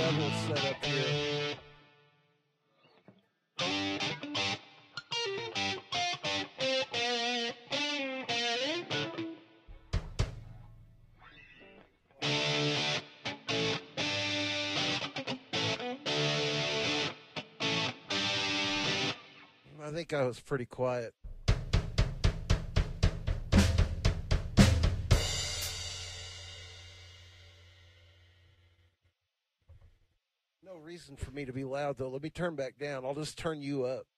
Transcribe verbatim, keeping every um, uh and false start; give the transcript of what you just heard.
level set up here. I think I was pretty quiet. No reason for me to be loud, though. Let me turn back down. I'll just turn you up.